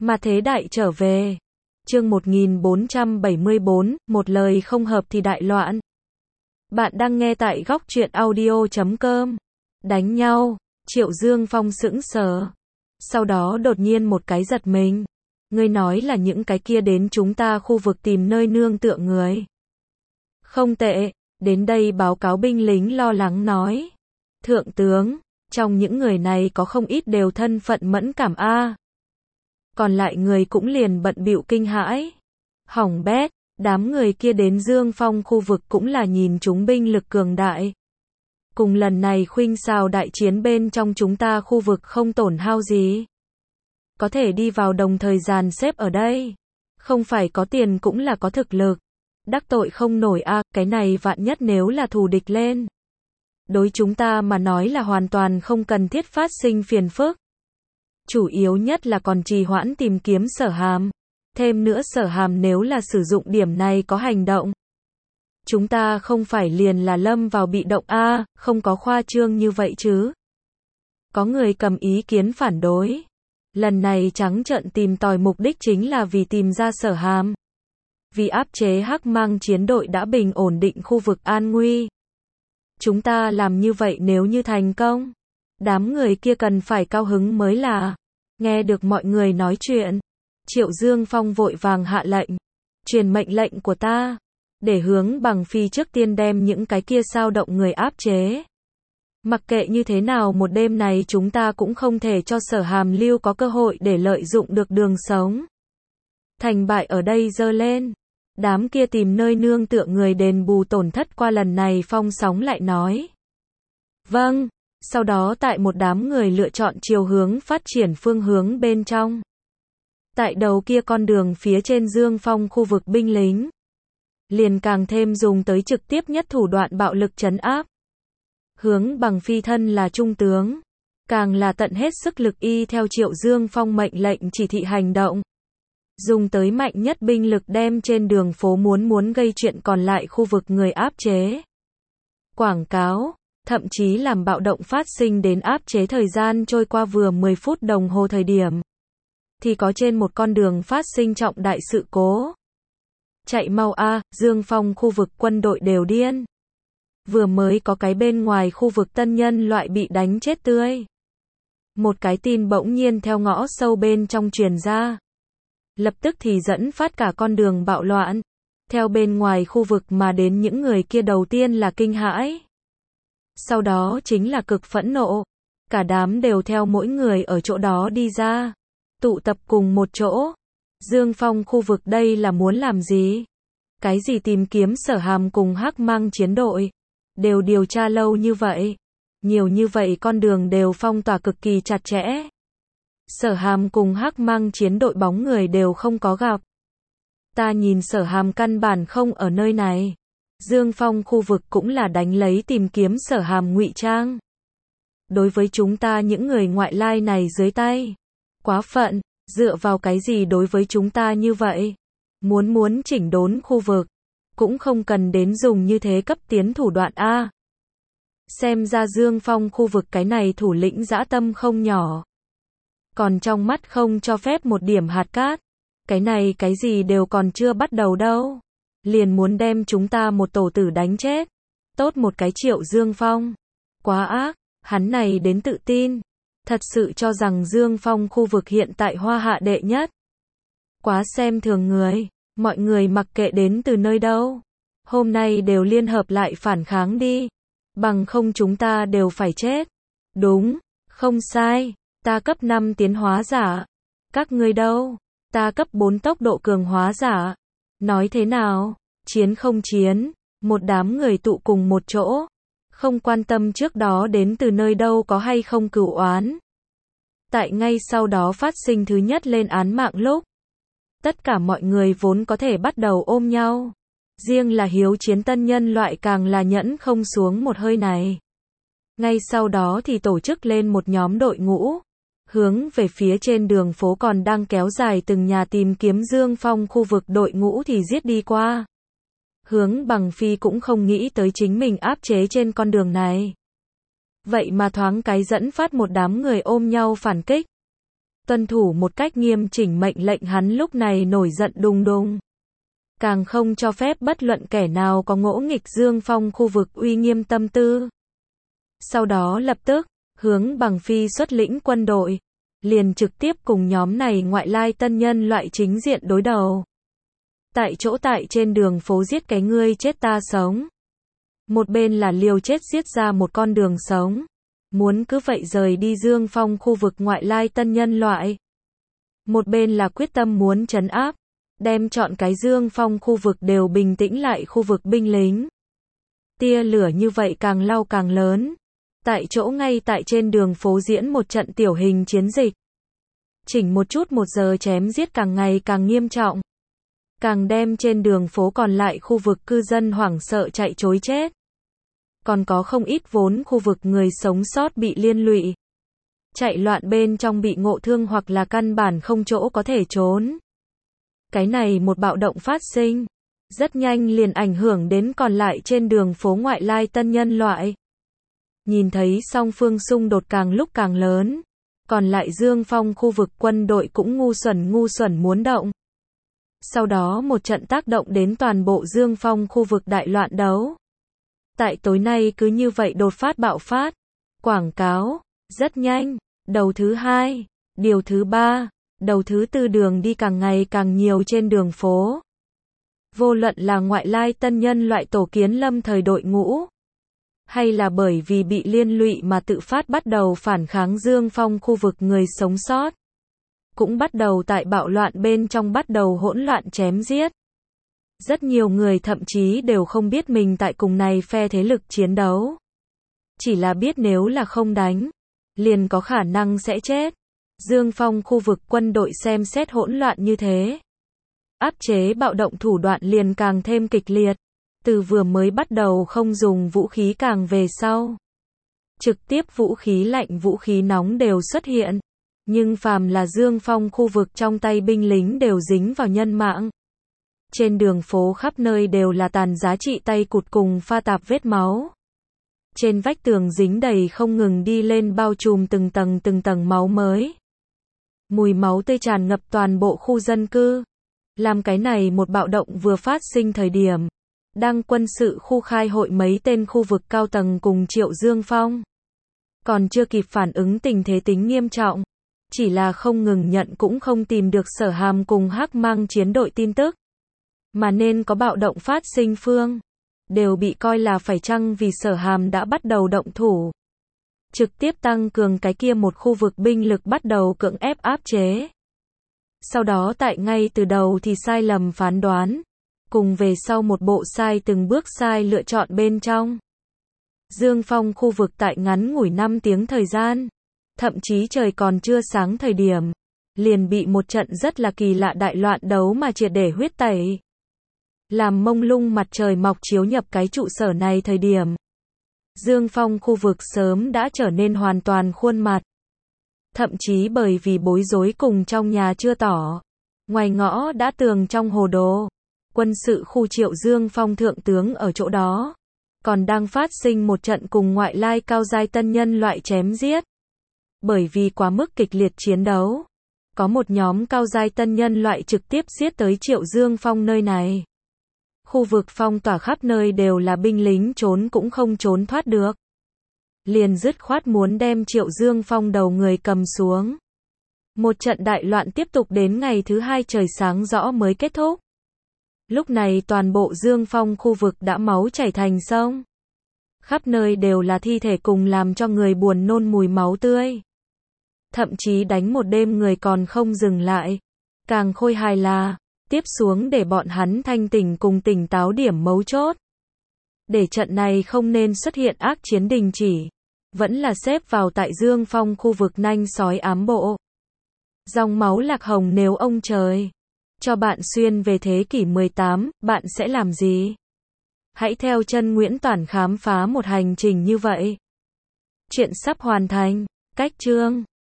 Mà thế đại trở về. Chương 1474, một lời không hợp thì đại loạn. Bạn đang nghe tại góc truyện audio.com. Đánh nhau, Triệu Dương Phong sững sờ. Sau đó đột nhiên một cái giật mình. Ngươi nói là những cái kia đến chúng ta khu vực tìm nơi nương tựa người. Không tệ, đến đây báo cáo binh lính lo lắng nói. Thượng tướng, trong những người này có không ít đều thân phận mẫn cảm a. Còn lại người cũng liền bận bịu kinh hãi. Hỏng bét, đám người kia đến Dương Phong khu vực cũng là nhìn chúng binh lực cường đại. Cùng lần này khuynh xào đại chiến bên trong chúng ta khu vực không tổn hao gì. Có thể đi vào đồng thời dàn xếp ở đây. Không phải có tiền cũng là có thực lực. Đắc tội không nổi a, cái này vạn nhất nếu là thù địch lên. Đối chúng ta mà nói là hoàn toàn không cần thiết phát sinh phiền phức. Chủ yếu nhất là còn trì hoãn tìm kiếm Sở Hàm. Thêm nữa Sở Hàm nếu là sử dụng điểm này có hành động. Chúng ta không phải liền là lâm vào bị động a, không có khoa trương như vậy chứ. Có người cầm ý kiến phản đối. Lần này trắng trợn tìm tòi mục đích chính là vì tìm ra Sở Hàm. Vì áp chế Hắc Mang chiến đội đã bình ổn định khu vực an nguy. Chúng ta làm như vậy nếu như thành công, đám người kia cần phải cao hứng mới là. Nghe được mọi người nói chuyện, Triệu Dương Phong vội vàng hạ lệnh. Truyền mệnh lệnh của ta, để Hướng Bằng Phi trước tiên đem những cái kia sao động người áp chế. Mặc kệ như thế nào một đêm này chúng ta cũng không thể cho Sở Hàm lưu có cơ hội để lợi dụng được đường sống. Thành bại ở đây dơ lên. Đám kia tìm nơi nương tựa người đền bù tổn thất qua lần này phong sóng lại nói. Vâng, sau đó tại một đám người lựa chọn chiều hướng phát triển phương hướng bên trong. Tại đầu kia con đường phía trên Dương Phong khu vực binh lính. Liền càng thêm dùng tới trực tiếp nhất thủ đoạn bạo lực trấn áp. Hướng Bằng Phi thân là trung tướng. Càng là tận hết sức lực y theo Triệu Dương Phong mệnh lệnh chỉ thị hành động. Dùng tới mạnh nhất binh lực đem trên đường phố muốn gây chuyện còn lại khu vực người áp chế. Quảng cáo, thậm chí làm bạo động phát sinh đến áp chế thời gian trôi qua vừa 10 phút đồng hồ thời điểm. Thì có trên một con đường phát sinh trọng đại sự cố. Chạy mau a, Dương Phong khu vực quân đội đều điên. Vừa mới có cái bên ngoài khu vực tân nhân loại bị đánh chết tươi. Một cái tin bỗng nhiên theo ngõ sâu bên trong truyền ra. Lập tức thì dẫn phát cả con đường bạo loạn. Theo bên ngoài khu vực mà đến những người kia đầu tiên là kinh hãi. Sau đó chính là cực phẫn nộ. Cả đám đều theo mỗi người ở chỗ đó đi ra. Tụ tập cùng một chỗ. Dương Phong khu vực đây là muốn làm gì? Cái gì tìm kiếm Sở Hàm cùng Hắc Mang chiến đội? Đều điều tra lâu như vậy. Nhiều như vậy con đường đều phong tỏa cực kỳ chặt chẽ. Sở Hàm cùng Hắc Mang chiến đội bóng người đều không có gặp. Ta nhìn Sở Hàm căn bản không ở nơi này. Dương Phong khu vực cũng là đánh lấy tìm kiếm Sở Hàm ngụy trang. Đối với chúng ta những người ngoại lai này dưới tay. Quá phận, dựa vào cái gì đối với chúng ta như vậy? Muốn chỉnh đốn khu vực. Cũng không cần đến dùng như thế cấp tiến thủ đoạn A. Xem ra Dương Phong khu vực cái này thủ lĩnh dã tâm không nhỏ. Còn trong mắt không cho phép một điểm hạt cát. Cái này cái gì đều còn chưa bắt đầu đâu. Liền muốn đem chúng ta một tổ tử đánh chết. Tốt một cái Triệu Dương Phong. Quá ác, hắn này đến tự tin. Thật sự cho rằng Dương Phong khu vực hiện tại Hoa Hạ đệ nhất. Quá xem thường người. Mọi người mặc kệ đến từ nơi đâu. Hôm nay đều liên hợp lại phản kháng đi. Bằng không chúng ta đều phải chết. Đúng, không sai. Ta cấp 5 tiến hóa giả. Các ngươi đâu? Ta cấp 4 tốc độ cường hóa giả. Nói thế nào? Chiến không chiến? Một đám người tụ cùng một chỗ. Không quan tâm trước đó đến từ nơi đâu có hay không cửu oán. Tại ngay sau đó phát sinh thứ nhất lên án mạng lúc. Tất cả mọi người vốn có thể bắt đầu ôm nhau. Riêng là hiếu chiến tân nhân loại càng là nhẫn không xuống một hơi này. Ngay sau đó thì tổ chức lên một nhóm đội ngũ. Hướng về phía trên đường phố còn đang kéo dài từng nhà tìm kiếm Dương Phong khu vực đội ngũ thì giết đi qua. Hướng Bằng Phi cũng không nghĩ tới chính mình áp chế trên con đường này. Vậy mà thoáng cái dẫn phát một đám người ôm nhau phản kích. tuân thủ một cách nghiêm chỉnh mệnh lệnh, hắn lúc này nổi giận đùng đùng. Càng không cho phép bất luận kẻ nào có ngỗ nghịch Dương Phong khu vực uy nghiêm tâm tư. Sau đó lập tức, hướng Bằng Phi xuất lĩnh quân đội, liền trực tiếp cùng nhóm này ngoại lai tân nhân loại chính diện đối đầu. Tại chỗ tại trên đường phố giết cái ngươi chết ta sống. Một bên là liều chết giết ra một con đường sống. Muốn cứ vậy rời đi Dương Phong khu vực ngoại lai tân nhân loại. Một bên là quyết tâm muốn trấn áp, đem chọn cái Dương Phong khu vực đều bình tĩnh lại khu vực binh lính. Tia lửa như vậy càng lau càng lớn. Tại chỗ ngay tại trên đường phố diễn một trận tiểu hình chiến dịch. Chỉnh một chút 1 giờ chém giết càng ngày càng nghiêm trọng. Càng đem trên đường phố còn lại khu vực cư dân hoảng sợ chạy trối chết. Còn có không ít vốn khu vực người sống sót bị liên lụy. Chạy loạn bên trong bị ngộ thương hoặc là căn bản không chỗ có thể trốn. Cái này một bạo động phát sinh. Rất nhanh liền ảnh hưởng đến còn lại trên đường phố ngoại lai tân nhân loại. Nhìn thấy song phương xung đột càng lúc càng lớn. Còn lại Dương Phong khu vực quân đội cũng ngu xuẩn muốn động. Sau đó một trận tác động đến toàn bộ Dương Phong khu vực đại loạn đấu. Tại tối nay cứ như vậy đột phát bạo phát. Quảng cáo, rất nhanh. Đầu thứ 2, điều thứ 3, đầu thứ 4 đường đi càng ngày càng nhiều trên đường phố. Vô luận là ngoại lai tân nhân loại tổ kiến lâm thời đội ngũ. Hay là bởi vì bị liên lụy mà tự phát bắt đầu phản kháng Dương Phong khu vực người sống sót. Cũng bắt đầu tại bạo loạn bên trong bắt đầu hỗn loạn chém giết. Rất nhiều người thậm chí đều không biết mình tại cùng này phe thế lực chiến đấu. Chỉ là biết nếu là không đánh, liền có khả năng sẽ chết. Dương Phong khu vực quân đội xem xét hỗn loạn như thế. Áp chế bạo động thủ đoạn liền càng thêm kịch liệt. Từ vừa mới bắt đầu không dùng vũ khí càng về sau. Trực tiếp vũ khí lạnh vũ khí nóng đều xuất hiện. Nhưng phàm là Dương Phong khu vực trong tay binh lính đều dính vào nhân mạng. Trên đường phố khắp nơi đều là tàn giá trị tay cụt cùng pha tạp vết máu. Trên vách tường dính đầy không ngừng đi lên bao trùm từng tầng máu mới. Mùi máu tươi tràn ngập toàn bộ khu dân cư. Làm cái này một bạo động vừa phát sinh thời điểm. Đang quân sự khu khai hội mấy tên khu vực cao tầng cùng Triệu Dương Phong. Còn chưa kịp phản ứng tình thế tính nghiêm trọng. Chỉ là không ngừng nhận cũng không tìm được Sở Hàm cùng Hắc Mang chiến đội tin tức. Mà nên có bạo động phát sinh phương. Đều bị coi là phải chăng vì Sở Hàm đã bắt đầu động thủ. Trực tiếp tăng cường cái kia một khu vực binh lực bắt đầu cưỡng ép áp chế. Sau đó tại ngay từ đầu thì sai lầm phán đoán. Cùng về sau một bộ sai từng bước sai lựa chọn bên trong. Dương Phong khu vực tại ngắn ngủi 5 tiếng thời gian. Thậm chí trời còn chưa sáng thời điểm. Liền bị một trận rất là kỳ lạ đại loạn đấu mà triệt để huyết tẩy. Làm mông lung mặt trời mọc chiếu nhập cái trụ sở này thời điểm. Dương Phong khu vực sớm đã trở nên hoàn toàn khuôn mặt. Thậm chí bởi vì bối rối cùng trong nhà chưa tỏ. Ngoài ngõ đã tường trong hồ đồ. Quân sự khu Triệu Dương Phong thượng tướng ở chỗ đó. Còn đang phát sinh một trận cùng ngoại lai cao giai tân nhân loại chém giết. Bởi vì quá mức kịch liệt chiến đấu. Có một nhóm cao giai tân nhân loại trực tiếp giết tới Triệu Dương Phong nơi này. Khu vực phong tỏa khắp nơi đều là binh lính trốn cũng không trốn thoát được. Liền dứt khoát muốn đem Triệu Dương Phong đầu người cầm xuống. Một trận đại loạn tiếp tục đến ngày thứ 2 trời sáng rõ mới kết thúc. Lúc này toàn bộ Dương Phong khu vực đã máu chảy thành sông. Khắp nơi đều là thi thể cùng làm cho người buồn nôn mùi máu tươi. Thậm chí đánh một đêm người còn không dừng lại. Càng khôi hài là, tiếp xuống để bọn hắn thanh tỉnh cùng tỉnh táo điểm mấu chốt. Để trận này không nên xuất hiện ác chiến đình chỉ. Vẫn là xếp vào tại Dương Phong khu vực nanh sói ám bộ. Dòng máu lạc hồng nếu ông trời cho bạn xuyên về thế kỷ 18, bạn sẽ làm gì? Hãy theo chân Nguyễn Toản khám phá một hành trình như vậy. Chuyện sắp hoàn thành. Cách chương